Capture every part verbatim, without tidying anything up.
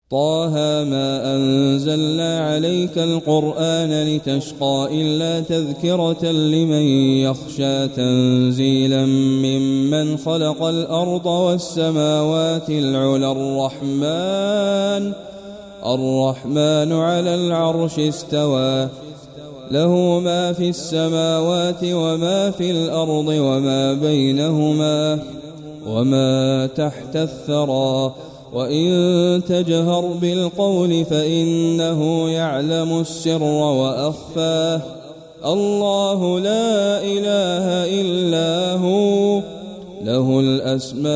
طه ما أنزلنا عليك القرآن لتشقى إلا تذكرة لمن يخشى تنزيلا ممن خلق الأرض والسماوات العلى الرحمن الرحمن على العرش استوى له ما في السماوات وما في الأرض وما بينهما وما تحت الثرى وإن تجهر بالقول فإنه يعلم السر وأخفى الله لا إله إلا هو له الأسماء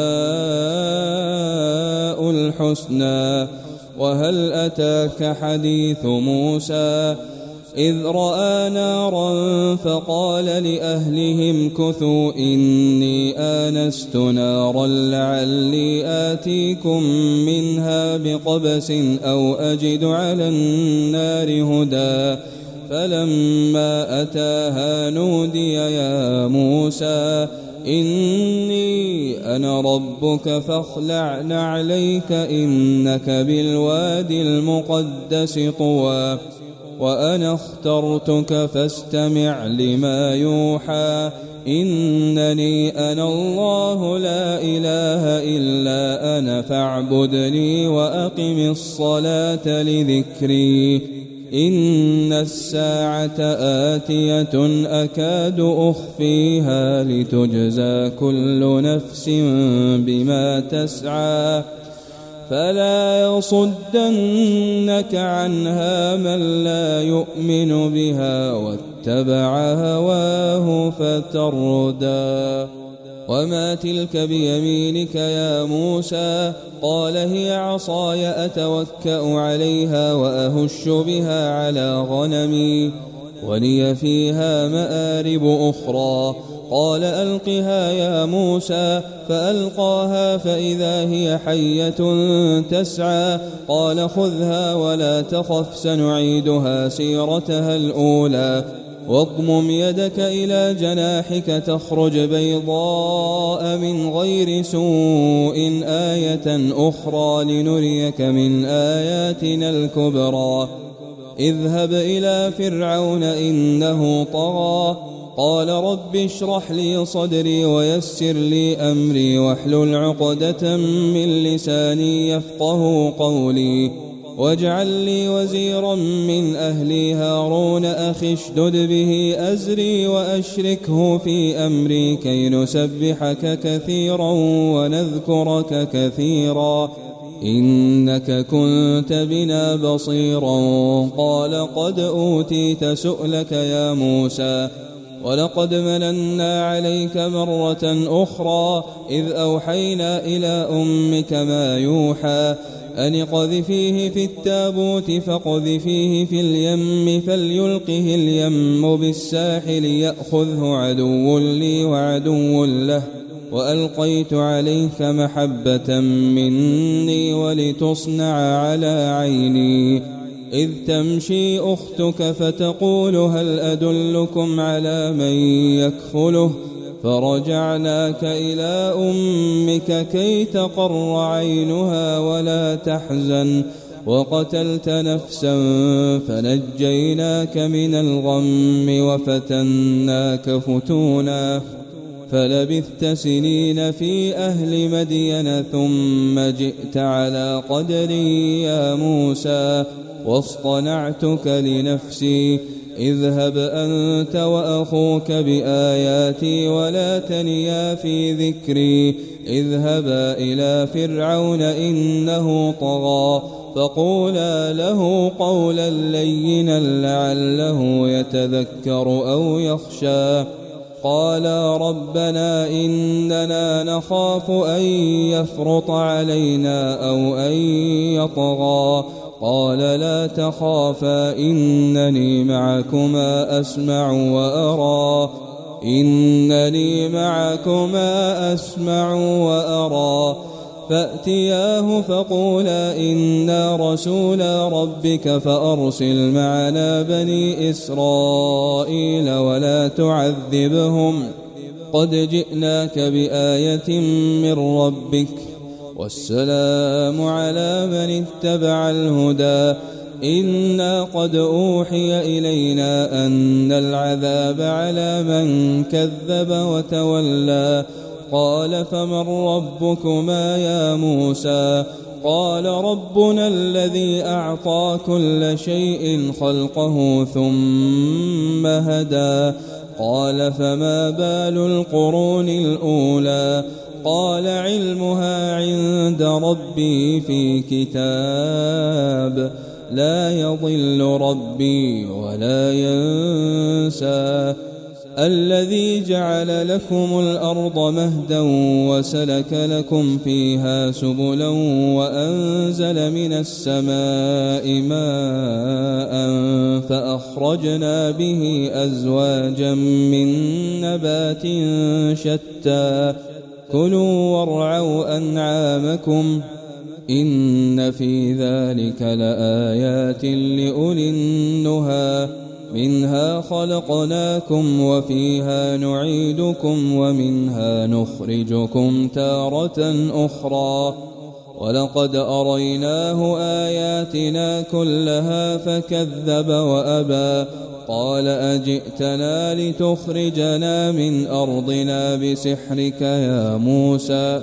الحسنى وهل أتاك حديث موسى إذ رأى نارا فقال لأهلهم كثوا إني آنست نارا لعلي آتيكم منها بقبس أو أجد على النار هدى فلما أتاها نودي يا موسى إني أنا ربك فاخلع نعليك إنك بالوادي المقدس طوى وأنا اخترتك فاستمع لما يوحى إنني أنا الله لا إله إلا أنا فاعبدني وأقم الصلاة لذكري إن الساعة آتية أكاد أخفيها لتجزى كل نفس بما تسعى فلا يصدنك عنها من لا يؤمن بها واتبع هواه فتردى وما تلك بيمينك يا موسى قال هي عصاي أتوكأ عليها وأهش بها على غنمي ولي فيها مآرب أخرى قال ألقها يا موسى فألقاها فإذا هي حية تسعى قال خذها ولا تخف سنعيدها سيرتها الأولى واضمم يدك إلى جناحك تخرج بيضاء من غير سوء آية أخرى لنريك من آياتنا الكبرى اذهب إلى فرعون إنه طغى قال رب اشرح لي صدري ويسر لي أمري واحلل عقدة من لساني يفقه قولي واجعل لي وزيرا من أهلي هارون أخي اشدد به أزري وأشركه في أمري كي نسبحك كثيرا ونذكرك كثيرا إنك كنت بنا بصيرا قال قد أوتيت سؤلك يا موسى ولقد مننا عليك مرة أخرى إذ أوحينا إلى أمك ما يوحى أن اقذفيه في التابوت فاقذفيه في اليم فليلقه اليم بالساحل يأخذه عدو لي وعدو له وألقيت عليك محبة مني ولتصنع على عيني إذ تمشي أختك فتقول هل أدلكم على من يكفله فرجعناك إلى أمك كي تقر عينها ولا تحزن وقتلت نفسا فنجيناك من الغم وفتناك فتونا فلبثت سنين في أهل مدين ثم جئت على قدري يا موسى واصطنعتك لنفسي اذهب أنت وأخوك بآياتي ولا تنيا في ذكري اذهبا إلى فرعون إنه طغى فقولا له قولا لينا لعله يتذكر أو يخشى قالا ربنا إننا نخاف أن يفرط علينا أو أن يطغى قال لا تخافا إنني معكما أسمع وأرى إنني معكما أسمع وأرى فأتياه فقولا إنا رسولا ربك فأرسل معنا بني إسرائيل ولا تعذبهم قد جئناك بآية من ربك والسلام على من اتبع الهدى. إنا قد أوحي إلينا أن العذاب على من كذب وتولى. قال فمن ربكما يا موسى؟ قال ربنا الذي أعطى كل شيء خلقه ثم هدى. قال فما بال القرون الأولى؟ قال علمها عند ربي في كتاب لا يضل ربي ولا ينسى. الذي جعل لكم الأرض مهدا وسلك لكم فيها سبلا وأنزل من السماء ماء فأخرجنا به أزواجا من نبات شتى كلوا وارعوا أنعامكم إن في ذلك لآيات لأولي النهى. منها خلقناكم وفيها نعيدكم ومنها نخرجكم تارة أخرى. ولقد أريناه آياتنا كلها فكذب وأبى. قال أجئتنا لتخرجنا من أرضنا بسحرك يا موسى؟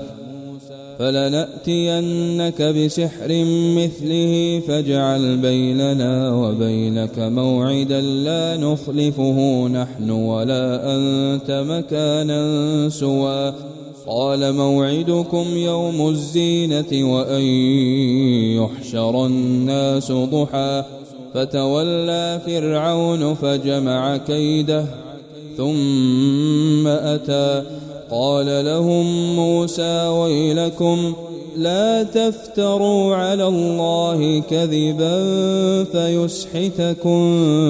فلنأتينك بسحر مثله فاجعل بيننا وبينك موعدا لا نخلفه نحن ولا أنت مكانا سوى. قال موعدكم يوم الزينة وأن يحشر الناس ضحى. فتولى فرعون فجمع كيده ثم أتى. قال لهم موسى ويلكم لا تفتروا على الله كذبا فيسحتكم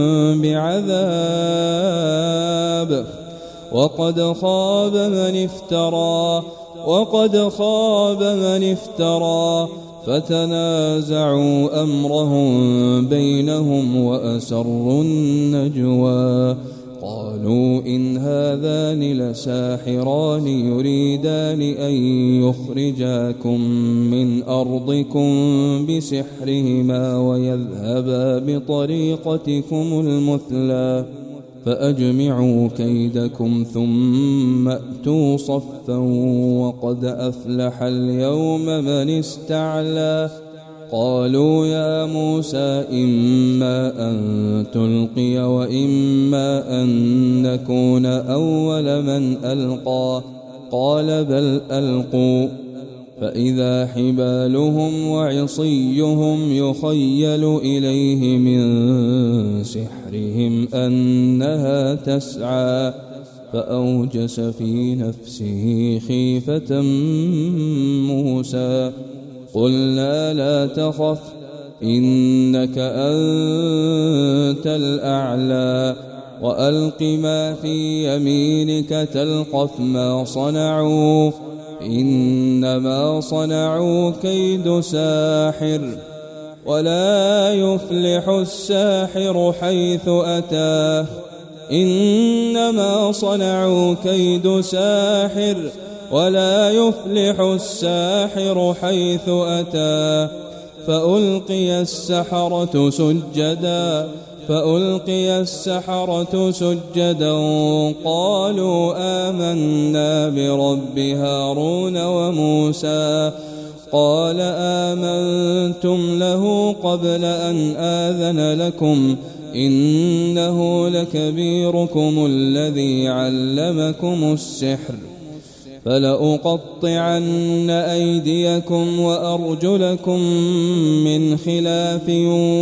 بعذاب وقد خاب من افترى وقد خاب من افترى. فتنازعوا أمرهم بينهم وأسروا النجوى. قالوا إن هذان لساحران يريدان أن يخرجاكم من أرضكم بسحرهما ويذهبا بطريقتكم المثلى فأجمعوا كيدكم ثم أتوا صفا وقد أفلح اليوم من استعلى. قالوا يا موسى إما أن تلقي وإما أن نكون أول من ألقى. قال بل ألقوا. فإذا حبالهم وعصيهم يخيل إليه من سحرهم أنها تسعى. فأوجس في نفسه خيفة موسى. قلنا لا تخف إنك أنت الأعلى وألق ما في يمينك تلقف ما صنعوا إنما صنعوا كيد ساحر ولا يفلح الساحر حيث أتى. إنما صنعوا كيد ساحر ولا يفلح الساحر حيث أتى. فألقي السحرة سجدا فألقي السحرة سجدا قالوا آمنا برب هارون وموسى. قال آمنتم له قبل أن آذن لكم إنه لكبيركم الذي علمكم السحر فلأقطعن أيديكم وأرجلكم من خلاف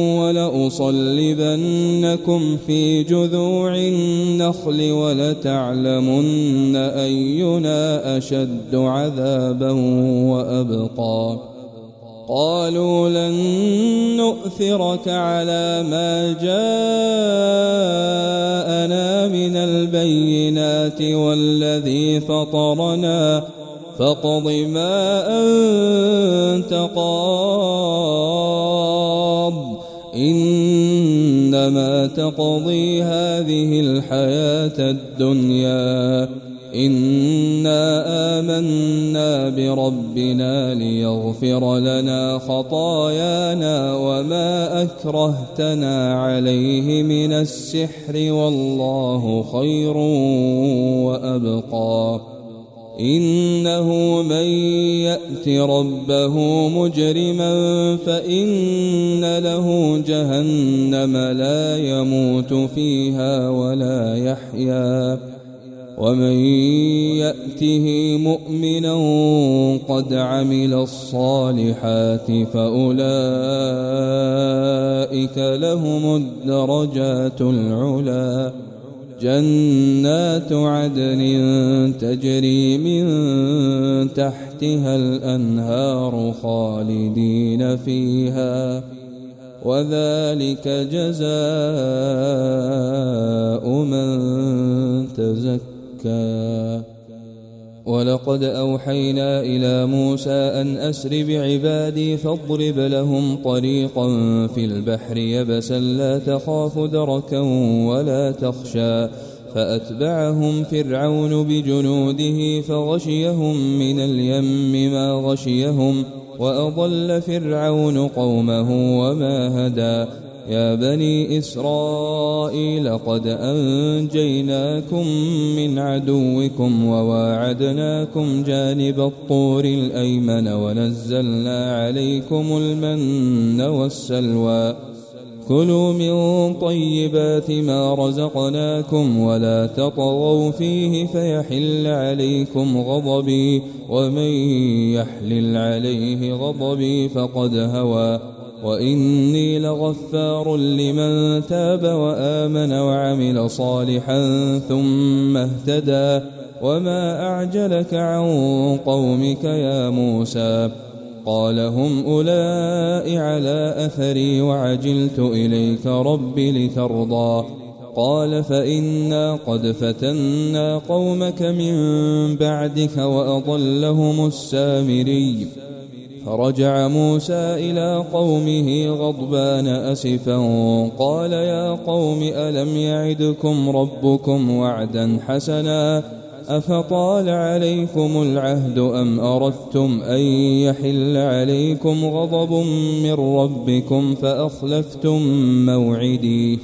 ولأصلبنكم في جذوع النخل ولتعلمن أينا أشد عذابا وأبقى. قالوا لن نؤثرك على ما جاءنا من البينات والذي فطرنا فاقض ما أنت قاض إنما تقضي هذه الحياة الدنيا إنا آمنا بربنا ليغفر لنا خطايانا وما أكرهتنا عليه من السحر والله خير وأبقى. إنه من يأت ربه مجرما فإن له جهنم لا يموت فيها ولا يحيا، ومن يأته مؤمنا قد عمل الصالحات فأولئك لهم الدرجات العلى، جنات عدن تجري من تحتها الأنهار خالدين فيها، وذلك جزاء من تزكى. ولقد أوحينا إلى موسى أن أسر بعبادي فاضرب لهم طريقا في البحر يبسا لا تخاف دركا ولا تخشى، فأتبعهم فرعون بجنوده فغشيهم من اليم ما غشيهم، وأضل فرعون قومه وما هدى. يا بني إسرائيل قد أنجيناكم من عدوكم وواعدناكم جانب الطور الأيمن ونزلنا عليكم المن والسلوى، كلوا من طيبات ما رزقناكم ولا تطغوا فيه فيحل عليكم غضبي، ومن يحلل عليه غضبي فقد هوى، وإني لغفار لمن تاب وآمن وعمل صالحا ثم اهتدى. وما أعجلك عن قومك يا موسى؟ قال هم أولئك على أثري وعجلت إليك رب لترضى. قال فإنا قد فتنا قومك من بعدك وأضلهم السامري. فرجع موسى إلى قومه غضبان أسفا قال يا قوم ألم يعدكم ربكم وعدا حسنا أفطال عليكم العهد أم أردتم أن يحل عليكم غضب من ربكم فأخلفتم موعدي؟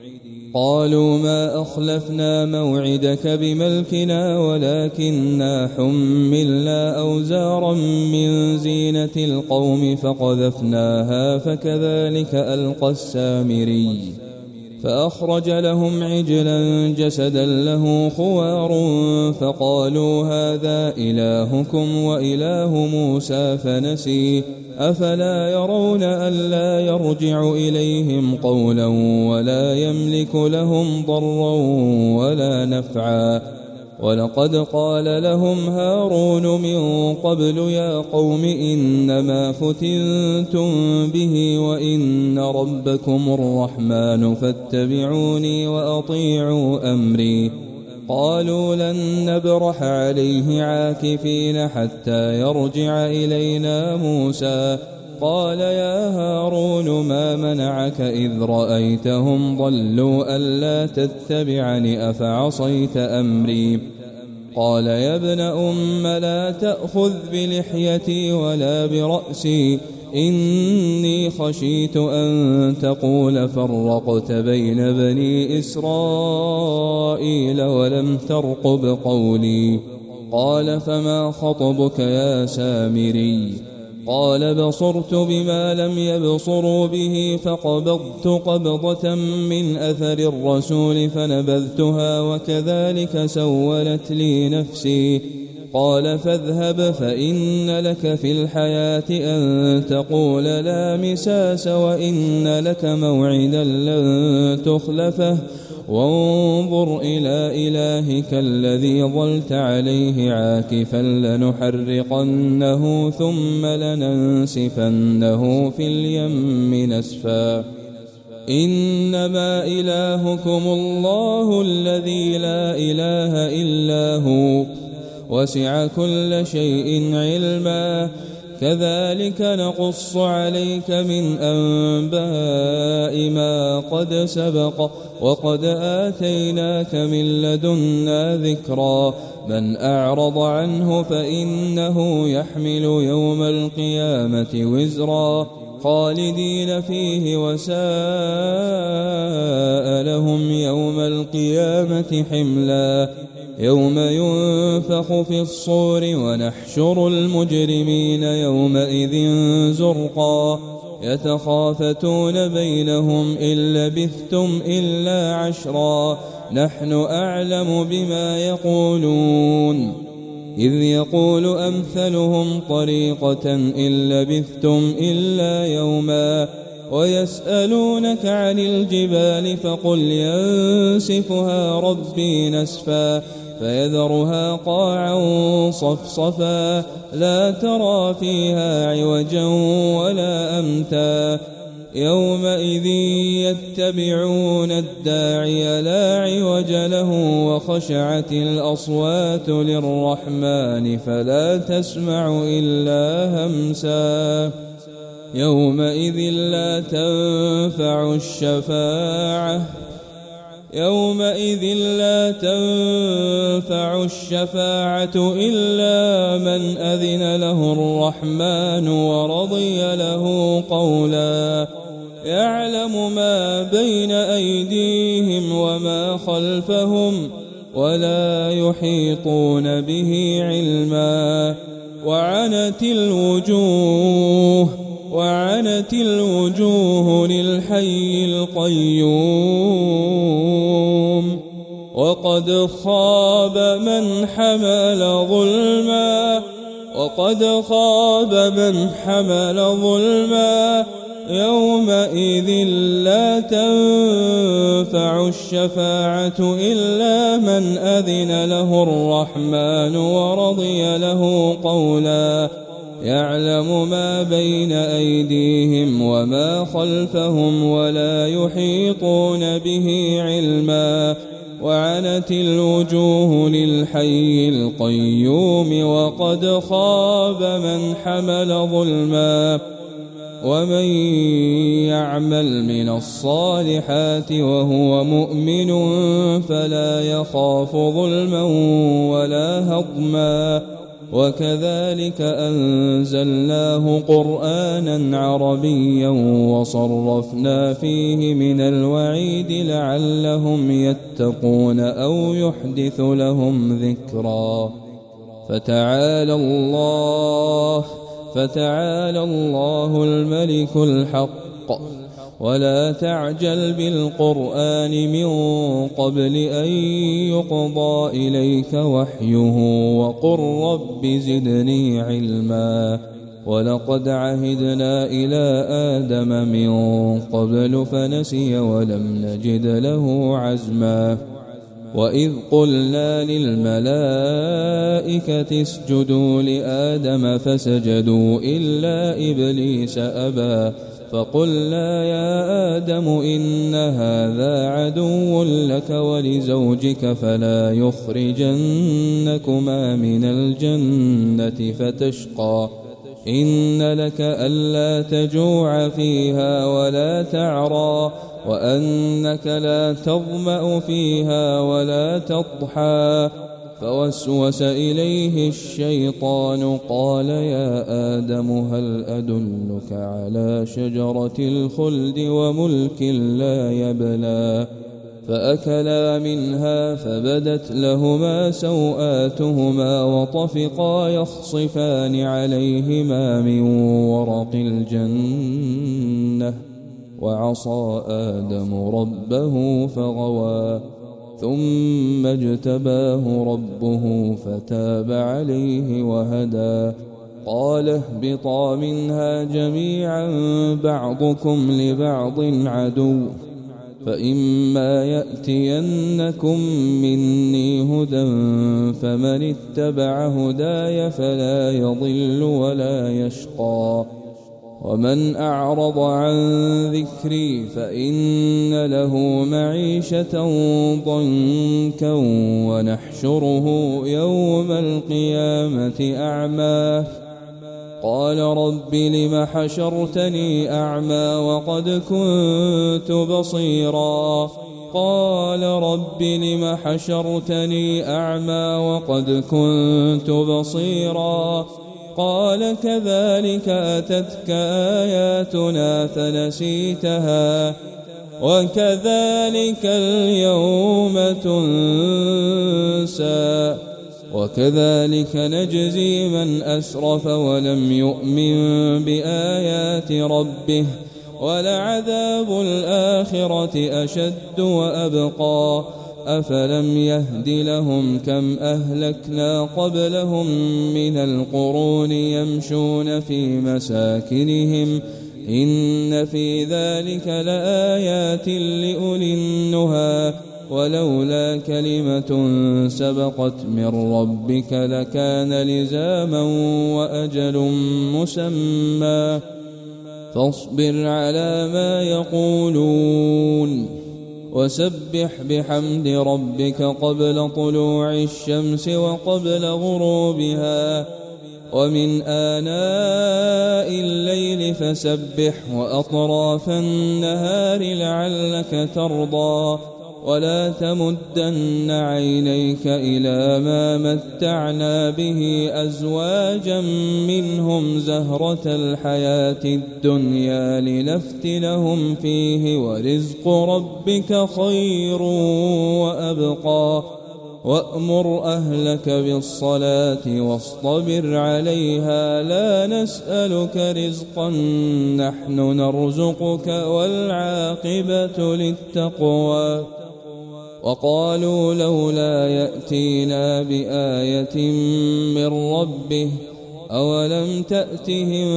قالوا ما أخلفنا موعدك بملكنا ولكننا حملنا أوزارا من زينة القوم فقذفناها فكذلك ألقى السامري. فأخرج لهم عجلا جسدا له خوار فقالوا هذا إلهكم وإله موسى فنسي، أفلا يرون ألا يرجع إليهم قولا ولا يملك لهم ضرا ولا نفعا. ولقد قال لهم هارون من قبل يا قوم إنما فتنتم به وإن ربكم الرحمن فاتبعوني وأطيعوا أمري. قالوا لن نبرح عليه عاكفين حتى يرجع إلينا موسى. قال يا هارون ما منعك إذ رأيتهم ضلوا ألا تتبعني أفعصيت أمري؟ قال يا ابن أم لا تأخذ بلحيتي ولا برأسي إني خشيت أن تقول فرقت بين بني إسرائيل ولم ترقب قولي. قال فما خطبك يا سامري؟ قال بصرت بما لم يبصروا به فقبضت قبضة من أثر الرسول فنبذتها وكذلك سولت لي نفسي. قال فاذهب فإن لك في الحياة أن تقول لا مساس وإن لك موعدا لن تخلفه وانظر إلى إلهك الذي ظلت عليه عاكفا لنحرقنه ثم لننسفنه في اليم نسفا. إنما إلهكم الله الذي لا إله إلا هو وسع كل شيء علما كذلك نقص عليك من أنباء ما قد سبق وقد آتيناك من لدنا ذكرا من أعرض عنه فإنه يحمل يوم القيامة وزرا خالدين فيه وساء لهم يوم القيامة حملا يوم ينفخ في الصور ونحشر المجرمين يومئذ زرقا يتخافتون بينهم إن لبثتم إلا عشرا نحن أعلم بما يقولون إذ يقول أمثلهم طريقة إن لبثتم إلا يوما ويسألونك عن الجبال فقل ينسفها ربي نسفا فيذرها قاعا صفصفا لا ترى فيها عوجا ولا أمتا يومئذ يتبعون الداعي لا عوج له وخشعت الأصوات للرحمن فلا تسمع إلا همسا يومئذ لا تنفع الشفاعة يومئذ لا تنفع الشفاعة إلا من أذن له الرحمن ورضي له قولا يعلم ما بين أيديهم وما خلفهم ولا يحيطون به علما وعنت الوجوه وعنت الوجوه للحي القيوم وقد خاب من حمل ظلما وقد خاب من حمل ظلما يومئذ لا تنفع الشفاعة إلا من أذن له الرحمن ورضي له قولا يعلم ما بين أيديهم وما خلفهم ولا يحيطون به علما وعنت الوجوه للحي القيوم وقد خاب من حمل ظلما ومن يعمل من الصالحات وهو مؤمن فلا يخاف ظلما ولا هضما وكذلك أنزلناه قرآنا عربيا وصرفنا فيه من الوعيد لعلهم يتقون أو يحدث لهم ذكرا فتعالى الله فتعالى الله الملك الحق ولا تعجل بالقرآن من قبل أن يقضى إليك وحيه وقل رب زدني علما ولقد عهدنا إلى آدم من قبل فنسي ولم نجد له عزما وإذ قلنا للملائكة اسجدوا لآدم فسجدوا إلا إبليس أبى فقلنا يا آدم إن هذا عدو لك ولزوجك فلا يخرجنكما من الجنة فتشقى إن لك ألا تجوع فيها ولا تعرى وأنك لا تظمأ فيها ولا تضحى فوسوس إليه الشيطان قال يا آدم هل أدلك على شجرة الخلد وملك لا يبلى فأكلا منها فبدت لهما سوآتهما وطفقا يخصفان عليهما من ورق الجنة وعصى آدم ربه فغوى ثم اجتباه ربه فتاب عليه وهدى قال اهبطا منها جميعا بعضكم لبعض عدو فإما يأتينكم مني هدى فمن اتبع هداي فلا يضل ولا يشقى ومن أعرض عن ذكري فإن له معيشة ضنكا ونحشره يوم القيامة أعمى قال رب لم حشرتني أعمى وقد كنت بصيرا قال رب لم حشرتني أعمى وقد كنت بصيرا قال كذلك أتتك آياتنا فنسيتها وكذلك اليوم تنسى وكذلك نجزي من أسرف ولم يؤمن بآيات ربه ولعذاب الآخرة أشد وأبقى أفلم يهد لهم كم أهلكنا قبلهم من القرون يمشون في مساكنهم إن في ذلك لآيات لأولي النهى ولولا كلمة سبقت من ربك لكان لزاما وأجل مسمى فاصبر على ما يقولون وسبح بحمد ربك قبل طلوع الشمس وقبل غروبها ومن آناء الليل فسبح وأطراف النهار لعلك ترضى ولا تمدن عينيك إلى ما متعنا به أزواجا منهم زهرة الحياة الدنيا لنفتنهم فيه ورزق ربك خير وأبقى وأمر أهلك بالصلاة واصطبر عليها لا نسألك رزقا نحن نرزقك والعاقبة للتقوى وقالوا لولا يأتينا بآية من ربه أولم تأتهم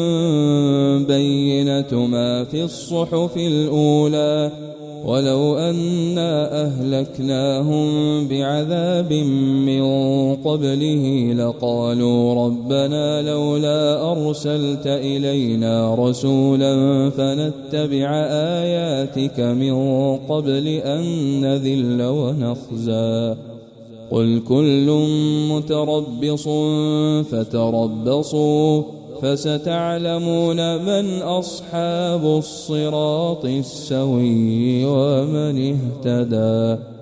بينة ما في الصحف الأولى ولو أنا أهلكناهم بعذاب من قبله لقالوا ربنا لولا أرسلت إلينا رسولا فنتبع آياتك من قبل أن نذل ونخزى قل كل متربص فتربصوا فستعلمون من أصحاب الصراط السوي ومن اهتدى.